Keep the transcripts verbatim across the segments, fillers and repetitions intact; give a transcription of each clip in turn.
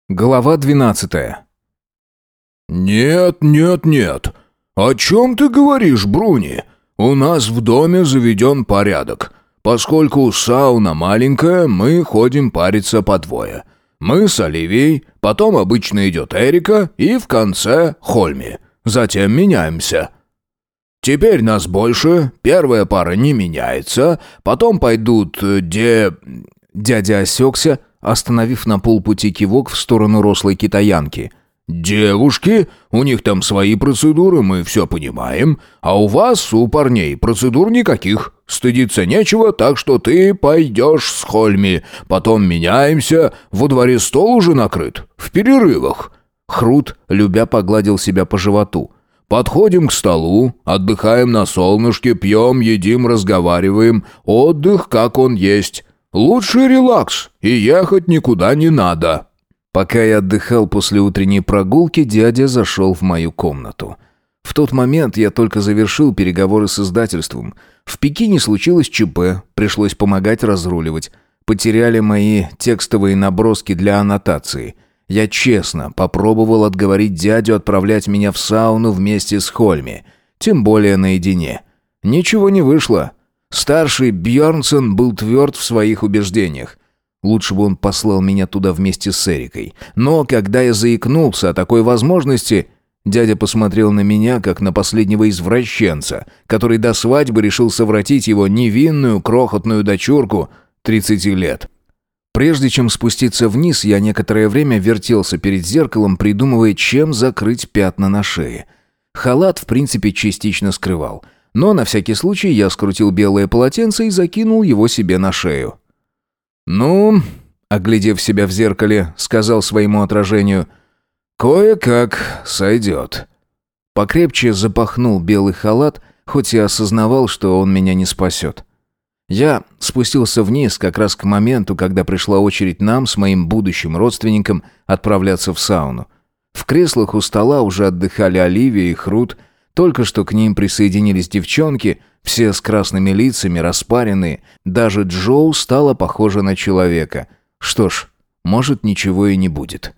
Глава двенадцатая. «Нет, нет, нет. О чем ты говоришь, Бруни? У нас в доме заведен порядок. Поскольку сауна маленькая, мы ходим париться по двое. Мы с Оливией, потом обычно идет Эрика и в конце Хольми. Затем меняемся. Теперь нас больше, первая пара не меняется, потом пойдут де...» Дядя осекся, остановив на полпути кивок в сторону рослой китаянки. «Девушки, у них там свои процедуры, мы все понимаем, а у вас, у парней, процедур никаких. Стыдиться нечего, так что ты пойдешь с Хольми, потом меняемся, во дворе стол уже накрыт, в перерывах». Хрут, любя, погладил себя по животу. «Подходим к столу, отдыхаем на солнышке, пьем, едим, разговариваем. Отдых, как он есть. Лучший релакс, и ехать никуда не надо». Пока я отдыхал после утренней прогулки, дядя зашел в мою комнату. В тот момент я только завершил переговоры с издательством. В Пекине случилось ЧП, пришлось помогать разруливать. Потеряли мои текстовые наброски для аннотации. Я честно попробовал отговорить дядю отправлять меня в сауну вместе с Хольми, тем более наедине. Ничего не вышло. Старший Бьернсон был тверд в своих убеждениях. Лучше бы он послал меня туда вместе с Эрикой. Но когда я заикнулся о такой возможности, дядя посмотрел на меня, как на последнего извращенца, который до свадьбы решил совратить его невинную крохотную дочурку тридцати лет. Прежде чем спуститься вниз, я некоторое время вертелся перед зеркалом, придумывая, чем закрыть пятна на шее. Халат, в принципе, частично скрывал. Но на всякий случай я скрутил белое полотенце и закинул его себе на шею. «Ну», — оглядев себя в зеркале, сказал своему отражению, «кое-как сойдет». Покрепче запахнул белый халат, хоть и осознавал, что он меня не спасет. Я спустился вниз как раз к моменту, когда пришла очередь нам с моим будущим родственником отправляться в сауну. В креслах у стола уже отдыхали Оливия и Хрут, только что к ним присоединились девчонки, все с красными лицами, распаренные. Даже Джоу стала похожа на человека. Что ж, может, ничего и не будет.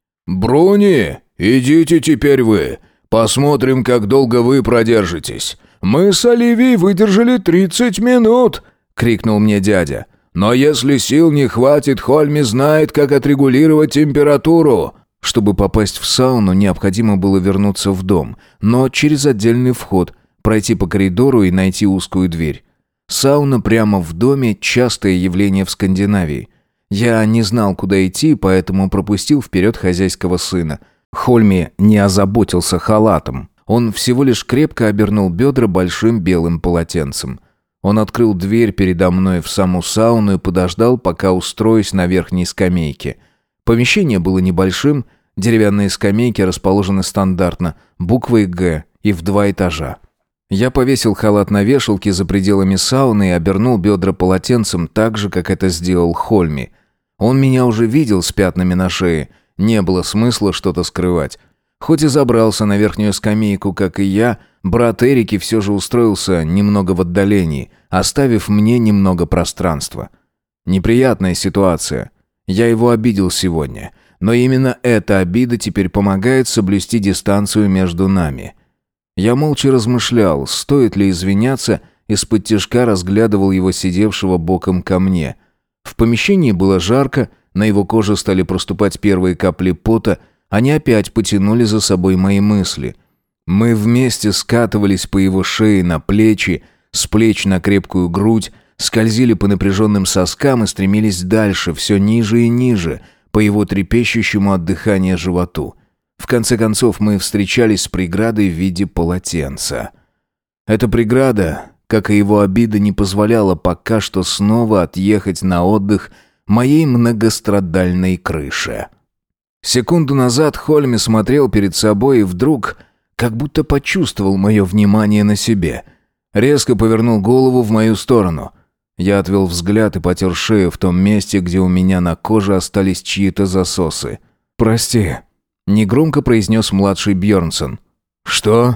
«Бруни, идите теперь вы. Посмотрим, как долго вы продержитесь. Мы с Оливией выдержали тридцать минут», — крикнул мне дядя. «Но если сил не хватит, Хольми знает, как отрегулировать температуру». Чтобы попасть в сауну, необходимо было вернуться в дом, но через отдельный вход, пройти по коридору и найти узкую дверь. Сауна прямо в доме – частое явление в Скандинавии. Я не знал, куда идти, поэтому пропустил вперед хозяйского сына. Хольми не озаботился халатом. Он всего лишь крепко обернул бедра большим белым полотенцем. Он открыл дверь передо мной в саму сауну и подождал, пока устроюсь на верхней скамейке. Помещение было небольшим, деревянные скамейки расположены стандартно, буквой «Г» и в два этажа. Я повесил халат на вешалке за пределами сауны и обернул бедра полотенцем так же, как это сделал Хольми. Он меня уже видел с пятнами на шее, не было смысла что-то скрывать. Хоть и забрался на верхнюю скамейку, как и я, брат Эрики все же устроился немного в отдалении, оставив мне немного пространства. Неприятная ситуация. Я его обидел сегодня, но именно эта обида теперь помогает соблюсти дистанцию между нами. Я молча размышлял, стоит ли извиняться, из-под тишка разглядывал его сидевшего боком ко мне. В помещении было жарко, на его коже стали проступать первые капли пота, они опять потянули за собой мои мысли. Мы вместе скатывались по его шее на плечи, с плеч на крепкую грудь, скользили по напряженным соскам и стремились дальше, все ниже и ниже, по его трепещущему от дыхания животу. В конце концов мы встречались с преградой в виде полотенца. Эта преграда, как и его обида, не позволяла пока что снова отъехать на отдых моей многострадальной крыше. Секунду назад Хольми смотрел перед собой и вдруг как будто почувствовал мое внимание на себе. Резко повернул голову в мою сторону. Я отвел взгляд и потер шею в том месте, где у меня на коже остались чьи-то засосы. «Прости», — негромко произнес младший Бьернсон. «Что?»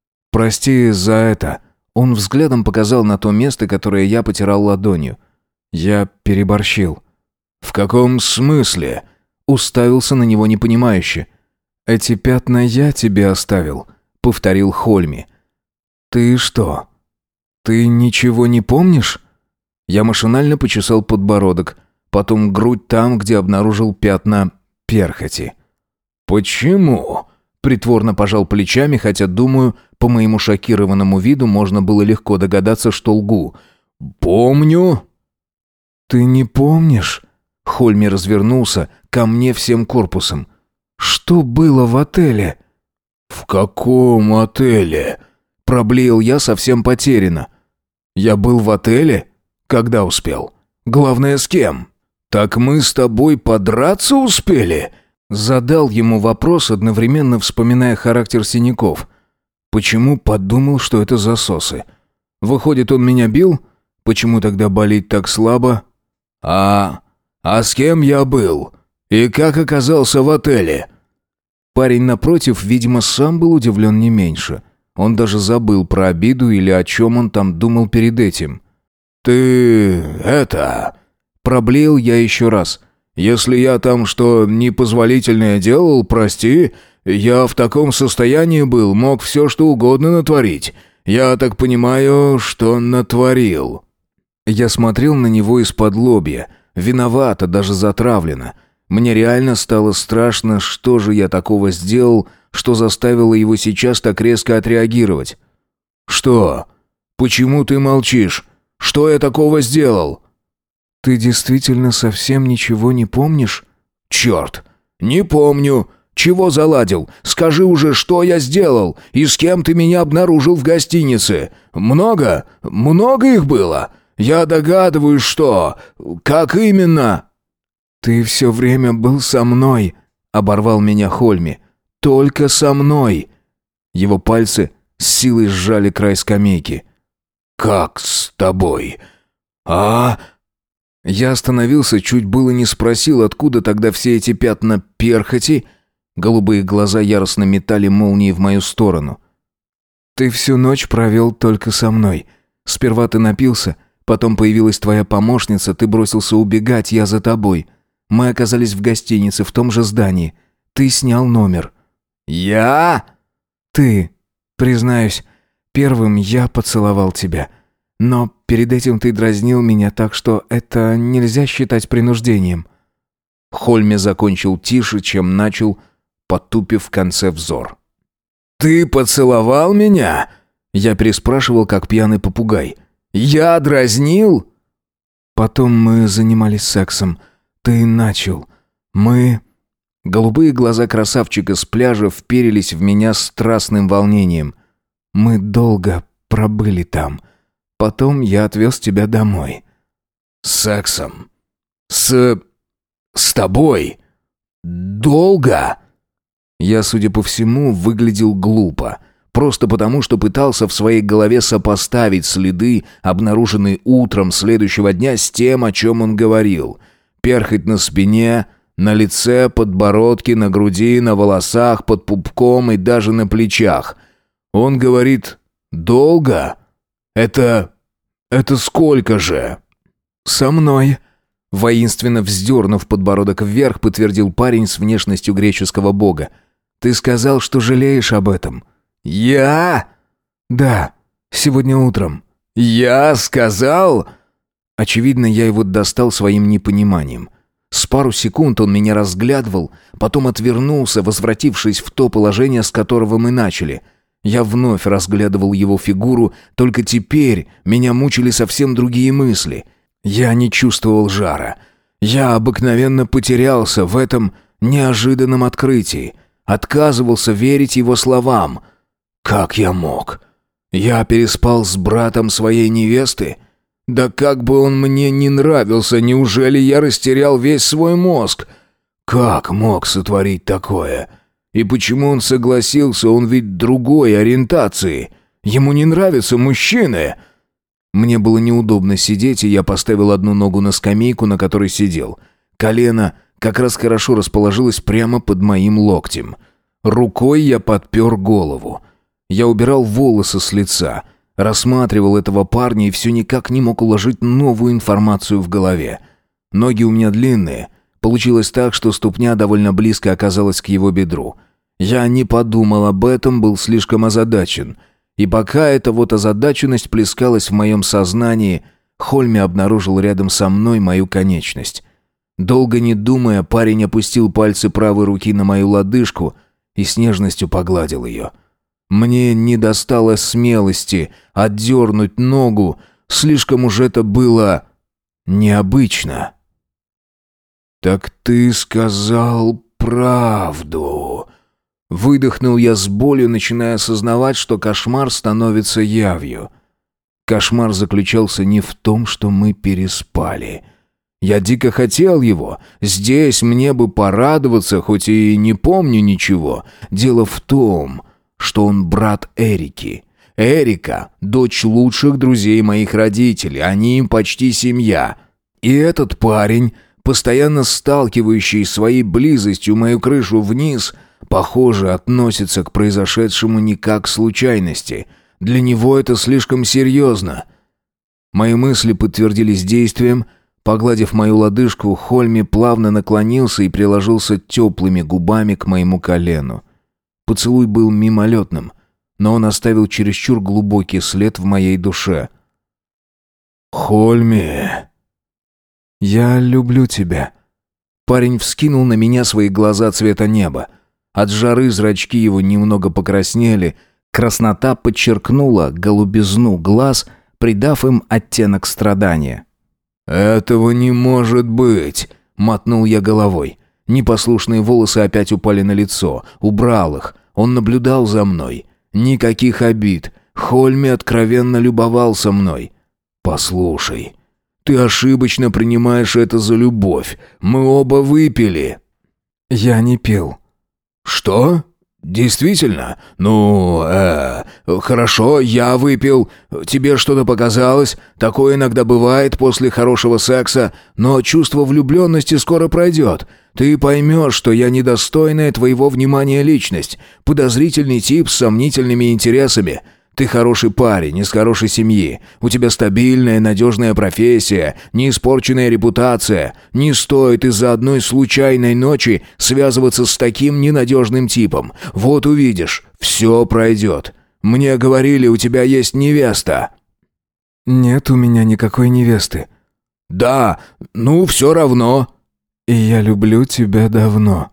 «Прости за это». Он взглядом показал на то место, которое я потирал ладонью. «Я переборщил». «В каком смысле?» уставился на него непонимающе. «Эти пятна я тебе оставил», — повторил Хольми. «Ты что? Ты ничего не помнишь?» Я машинально почесал подбородок, потом грудь там, где обнаружил пятна перхоти. «Почему?» — притворно пожал плечами, хотя, думаю, по моему шокированному виду можно было легко догадаться, что лгу. «Помню». «Ты не помнишь?» Хольми развернулся ко мне всем корпусом. «Что было в отеле?» «В каком отеле?» Проблеял я совсем потерянно. «Я был в отеле? Когда успел? Главное, с кем?» «Так мы с тобой подраться успели?» Задал ему вопрос, одновременно вспоминая характер синяков. Почему подумал, что это засосы? Выходит, он меня бил? Почему тогда болит так слабо? «А... а с кем я был? И как оказался в отеле?» Парень напротив, видимо, сам был удивлен не меньше. Он даже забыл про обиду или о чем он там думал перед этим. «Ты... это...» Проблеял я еще раз. «Если я там что непозволительное делал, прости. Я в таком состоянии был, мог все что угодно натворить. Я так понимаю, что натворил». Я смотрел на него из-под лобья. Виновато, даже затравлено. Мне реально стало страшно, что же я такого сделал, что заставило его сейчас так резко отреагировать. «Что? Почему ты молчишь? Что я такого сделал?» «Ты действительно совсем ничего не помнишь?» «Черт! Не помню! Чего заладил? Скажи уже, что я сделал? И с кем ты меня обнаружил в гостинице? Много? Много их было? Я догадываюсь, что... Как именно?» «Ты все время был со мной», — оборвал меня Хольми. «Только со мной». Его пальцы с силой сжали край скамейки. «Как с тобой? А...» Я остановился, чуть было не спросил, откуда тогда все эти пятна перхоти. Голубые глаза яростно метали молнии в мою сторону. «Ты всю ночь провел только со мной. Сперва ты напился, потом появилась твоя помощница, ты бросился убегать, я за тобой. Мы оказались в гостинице, в том же здании. Ты снял номер». «Я?» «Ты. Признаюсь, первым я поцеловал тебя. Но перед этим ты дразнил меня, так что это нельзя считать принуждением». Хольми закончил тише, чем начал, потупив в конце взор. «Ты поцеловал меня?» Я переспрашивал, как пьяный попугай. «Я дразнил?» «Потом мы занимались сексом. Ты начал. Мы...» Голубые глаза красавчика с пляжа вперились в меня страстным волнением. «Мы долго пробыли там. Потом я отвез тебя домой». «Сексом? С... с тобой? Долго?» Я, судя по всему, выглядел глупо. Просто потому, что пытался в своей голове сопоставить следы, обнаруженные утром следующего дня, с тем, о чем он говорил. Перхоть на спине, на лице, подбородке, на груди, на волосах, под пупком и даже на плечах. Он говорит «долго?» «Это... это сколько же?» «Со мной», — воинственно вздернув подбородок вверх, подтвердил парень с внешностью греческого бога. «Ты сказал, что жалеешь об этом». «Я?» «Да, сегодня утром». «Я сказал?» Очевидно, я его достал своим непониманием. С пару секунд он меня разглядывал, потом отвернулся, возвратившись в то положение, с которого мы начали. Я вновь разглядывал его фигуру, только теперь меня мучили совсем другие мысли. Я не чувствовал жара. Я обыкновенно потерялся в этом неожиданном открытии. Отказывался верить его словам. Как я мог? Я переспал с братом своей невесты? Да как бы он мне не нравился, неужели я растерял весь свой мозг? Как мог сотворить такое? И почему он согласился, он ведь другой ориентации? Ему не нравятся мужчины. Мне было неудобно сидеть, и я поставил одну ногу на скамейку, на которой сидел. Колено как раз хорошо расположилось прямо под моим локтем. Рукой я подпер голову. Я убирал волосы с лица, рассматривал этого парня и все никак не мог уложить новую информацию в голове. Ноги у меня длинные, Получилось так, что ступня довольно близко оказалась к его бедру. Я не подумал об этом, был слишком озадачен. И пока эта вот озадаченность плескалась в моем сознании, Хольми обнаружил рядом со мной мою конечность. Долго не думая, парень опустил пальцы правой руки на мою лодыжку и с нежностью погладил ее. Мне не достало смелости отдернуть ногу, слишком уж это было необычно. «Так ты сказал правду», — выдохнул я с болью, начиная осознавать, что кошмар становится явью. Кошмар заключался не в том, что мы переспали. Я дико хотел его. Здесь мне бы порадоваться, хоть и не помню ничего. Дело в том, что он брат Эрики. Эрика — дочь лучших друзей моих родителей, они им почти семья. И этот парень, постоянно сталкивающий своей близостью мою крышу вниз, похоже, относится к произошедшему не как к случайности. Для него это слишком серьезно. Мои мысли подтвердились действием. Погладив мою лодыжку, Хольми плавно наклонился и приложился теплыми губами к моему колену. Поцелуй был мимолетным, но он оставил чересчур глубокий след в моей душе. «Хольми, я люблю тебя». Парень вскинул на меня свои глаза цвета неба. От жары зрачки его немного покраснели, краснота подчеркнула голубизну глаз, придав им оттенок страдания. «Этого не может быть!» — мотнул я головой. Непослушные волосы опять упали на лицо. Убрал их. Он наблюдал за мной. Никаких обид. Хольми откровенно любовался мной. «Послушай, ты ошибочно принимаешь это за любовь. Мы оба выпили». «Я не пил». «Что? Действительно? Ну, э, хорошо, я выпил. Тебе что-то показалось? Такое иногда бывает после хорошего секса, но чувство влюбленности скоро пройдет. Ты поймешь, что я недостойная твоего внимания личность, подозрительный тип с сомнительными интересами. Ты хороший парень из хорошей семьи. У тебя стабильная, надежная профессия, неиспорченная репутация. Не стоит из-за одной случайной ночи связываться с таким ненадежным типом. Вот увидишь, все пройдет. Мне говорили, у тебя есть невеста». «Нет у меня никакой невесты». «Да, ну все равно». «И я люблю тебя давно».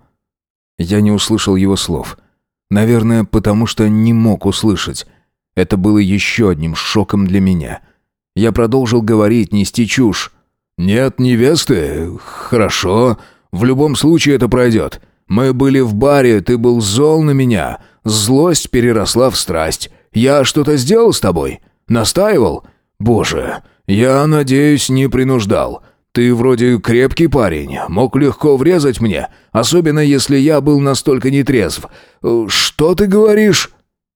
Я не услышал его слов. Наверное, потому что не мог услышать. Это было еще одним шоком для меня. Я продолжил говорить, нести чушь. «Нет невесты? Хорошо. В любом случае это пройдет. Мы были в баре, ты был зол на меня. Злость переросла в страсть. Я что-то сделал с тобой? Настаивал? Боже, я, надеюсь, не принуждал. Ты вроде крепкий парень, мог легко врезать мне, особенно если я был настолько нетрезв. Что ты говоришь?»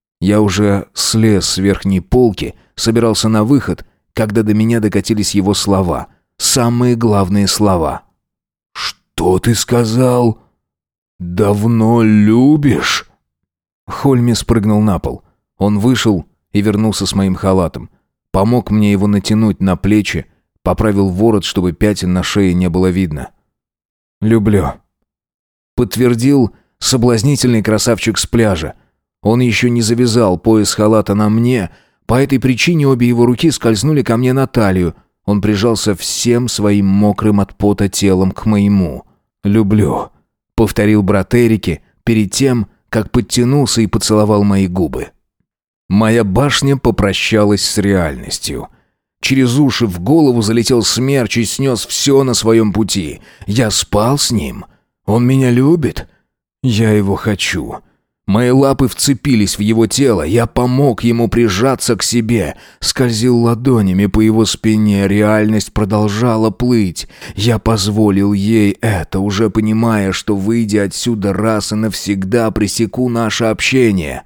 Я уже слез с верхней полки, собирался на выход, когда до меня докатились его слова. Самые главные слова. «Что ты сказал? Давно любишь?» Хольми спрыгнул на пол. Он вышел и вернулся с моим халатом. Помог мне его натянуть на плечи, поправил ворот, чтобы пятен на шее не было видно. «Люблю», — подтвердил соблазнительный красавчик с пляжа. Он еще не завязал пояс халата на мне, по этой причине обе его руки скользнули ко мне на талию. Он прижался всем своим мокрым от пота телом к моему. «Люблю», — повторил брат Эрики перед тем, как подтянулся и поцеловал мои губы. Моя башня попрощалась с реальностью. Через уши в голову залетел смерч и снес все на своем пути. Я спал с ним. Он меня любит. Я его хочу. Мои лапы вцепились в его тело, я помог ему прижаться к себе, скользил ладонями по его спине, реальность продолжала плыть. Я позволил ей это, уже понимая, что, выйдя отсюда раз и навсегда, пресеку наше общение.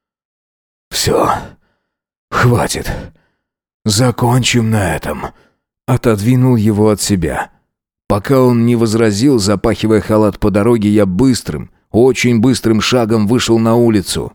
«Все, хватит, закончим на этом», — отодвинул его от себя. Пока он не возразил, запахивая халат по дороге, я быстрым, очень быстрым шагом вышел на улицу.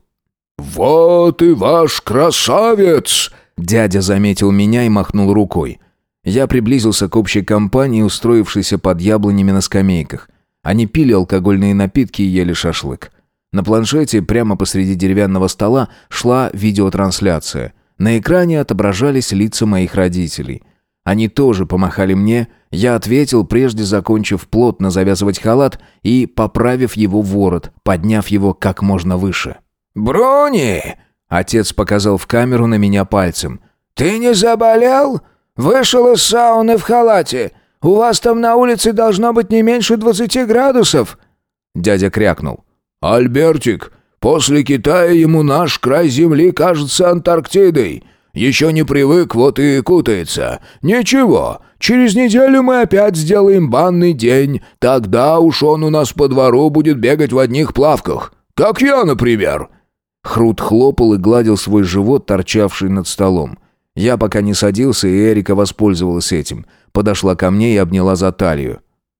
«Вот и ваш красавец!» Дядя заметил меня и махнул рукой. Я приблизился к общей компании, устроившейся под яблонями на скамейках. Они пили алкогольные напитки и ели шашлык. На планшете прямо посреди деревянного стола шла видеотрансляция. На экране отображались лица моих родителей. Они тоже помахали мне, я ответил, прежде закончив плотно завязывать халат и поправив его ворот, подняв его как можно выше. «Бруни!» — отец показал в камеру на меня пальцем. «Ты не заболел? Вышел из сауны в халате. У вас там на улице должно быть не меньше двадцати градусов». Дядя крякнул. «Альбертик, после Китая ему наш край земли кажется Антарктидой. Еще не привык, вот и кутается. Ничего, через неделю мы опять сделаем банный день. Тогда уж он у нас по двору будет бегать в одних плавках. Как я, например». Хрут хлопал и гладил свой живот, торчавший над столом. Я пока не садился, и Эрика воспользовалась этим. Подошла ко мне и обняла за талию.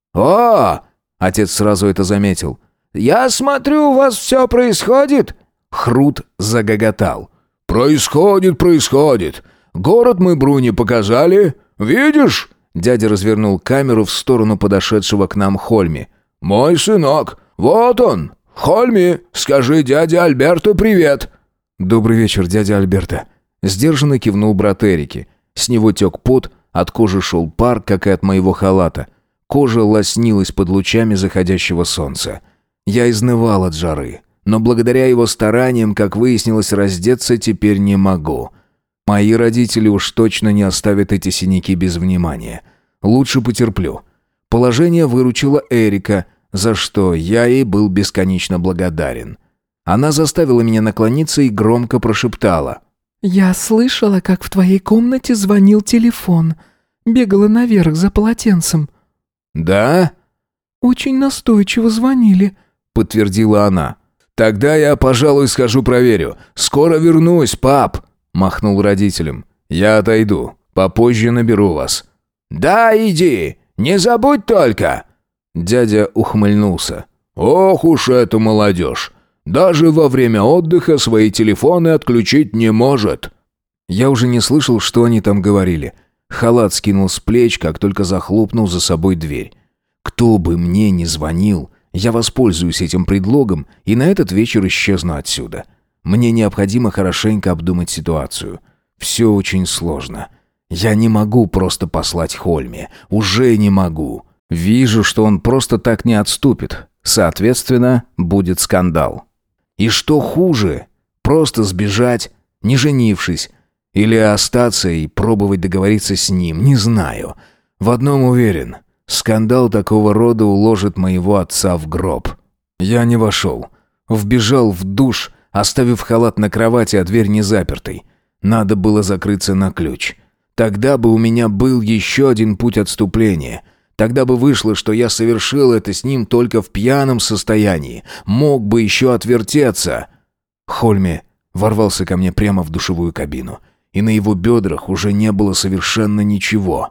«О!» — отец сразу это заметил. «Я смотрю, у вас все происходит?» Хрут загоготал. «Происходит, происходит. Город мы Бруни показали. Видишь?» Дядя развернул камеру в сторону подошедшего к нам Хольми. «Мой сынок. Вот он. Хольми, скажи дяде Альберту привет». «Добрый вечер, дядя Альберто». Сдержанно кивнул брат Эрики. С него тек пот, от кожи шел пар, как и от моего халата. Кожа лоснилась под лучами заходящего солнца. Я изнывал от жары, но благодаря его стараниям, как выяснилось, раздеться теперь не могу. Мои родители уж точно не оставят эти синяки без внимания. Лучше потерплю. Положение выручила Эрика, за что я ей был бесконечно благодарен. Она заставила меня наклониться и громко прошептала. «Я слышала, как в твоей комнате звонил телефон. Бегала наверх за полотенцем». «Да?» «Очень настойчиво звонили», — подтвердила она. «Тогда я, пожалуй, схожу проверю. Скоро вернусь, пап», — махнул родителям. «Я отойду. Попозже наберу вас». «Да, иди. Не забудь только». Дядя ухмыльнулся. «Ох уж эта молодежь. Даже во время отдыха свои телефоны отключить не может». Я уже не слышал, что они там говорили. Халат скинул с плеч, как только захлопнул за собой дверь. Кто бы мне ни звонил, я воспользуюсь этим предлогом и на этот вечер исчезну отсюда. Мне необходимо хорошенько обдумать ситуацию. Все очень сложно. Я не могу просто послать Хольме. Уже не могу. Вижу, что он просто так не отступит. Соответственно, будет скандал. И что хуже, просто сбежать, не женившись, или остаться и пробовать договориться с ним, не знаю. В одном уверен, скандал такого рода уложит моего отца в гроб. Я не вошел. Вбежал в душ, оставив халат на кровати, а дверь не запертой. Надо было закрыться на ключ. Тогда бы у меня был еще один путь отступления. Тогда бы вышло, что я совершил это с ним только в пьяном состоянии. Мог бы еще отвертеться. Хольми ворвался ко мне прямо в душевую кабину, и на его бедрах уже не было совершенно ничего.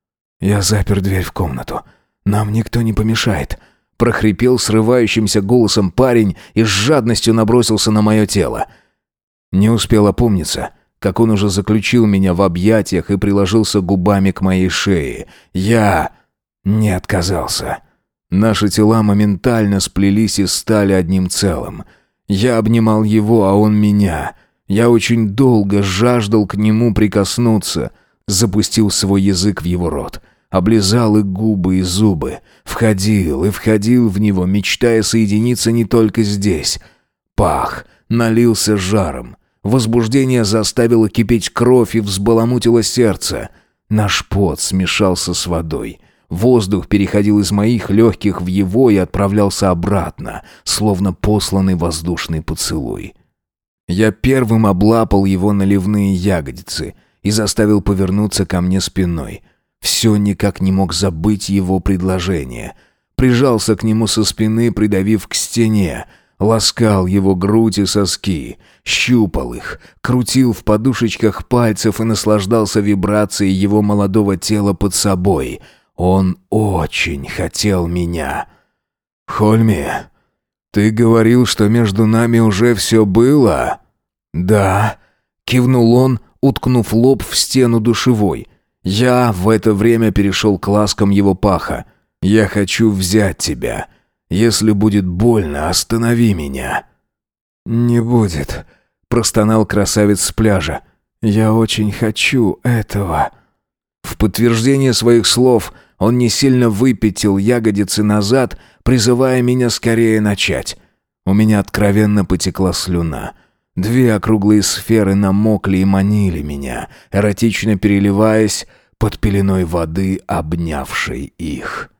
«Я запер дверь в комнату. Нам никто не помешает», — прохрипел срывающимся голосом парень и с жадностью набросился на мое тело. Не успел опомниться, как он уже заключил меня в объятиях и приложился губами к моей шее. Я не отказался. Наши тела моментально сплелись и стали одним целым. Я обнимал его, а он меня. Я очень долго жаждал к нему прикоснуться. Запустил свой язык в его рот. Облизал и губы, и зубы. Входил и входил в него, мечтая соединиться не только здесь. Пах, налился жаром. Возбуждение заставило кипеть кровь и взбаламутило сердце. Наш пот смешался с водой. Воздух переходил из моих легких в его и отправлялся обратно, словно посланный воздушный поцелуй. Я первым облапал его наливные ягодицы и заставил повернуться ко мне спиной. Все никак не мог забыть его предложение. Прижался к нему со спины, придавив к стене. Ласкал его грудь и соски, щупал их, крутил в подушечках пальцев и наслаждался вибрацией его молодого тела под собой. Он очень хотел меня. «Хольми, ты говорил, что между нами уже все было?» «Да», — кивнул он, уткнув лоб в стену душевой. Я в это время перешел к ласкам его паха. «Я хочу взять тебя. Если будет больно, останови меня». «Не будет», — простонал красавец с пляжа. «Я очень хочу этого». В подтверждение своих слов он не сильно выпятил ягодицы назад, призывая меня скорее начать. У меня откровенно потекла слюна. Две округлые сферы намокли и манили меня, эротично переливаясь под пеленой воды, обнявшей их.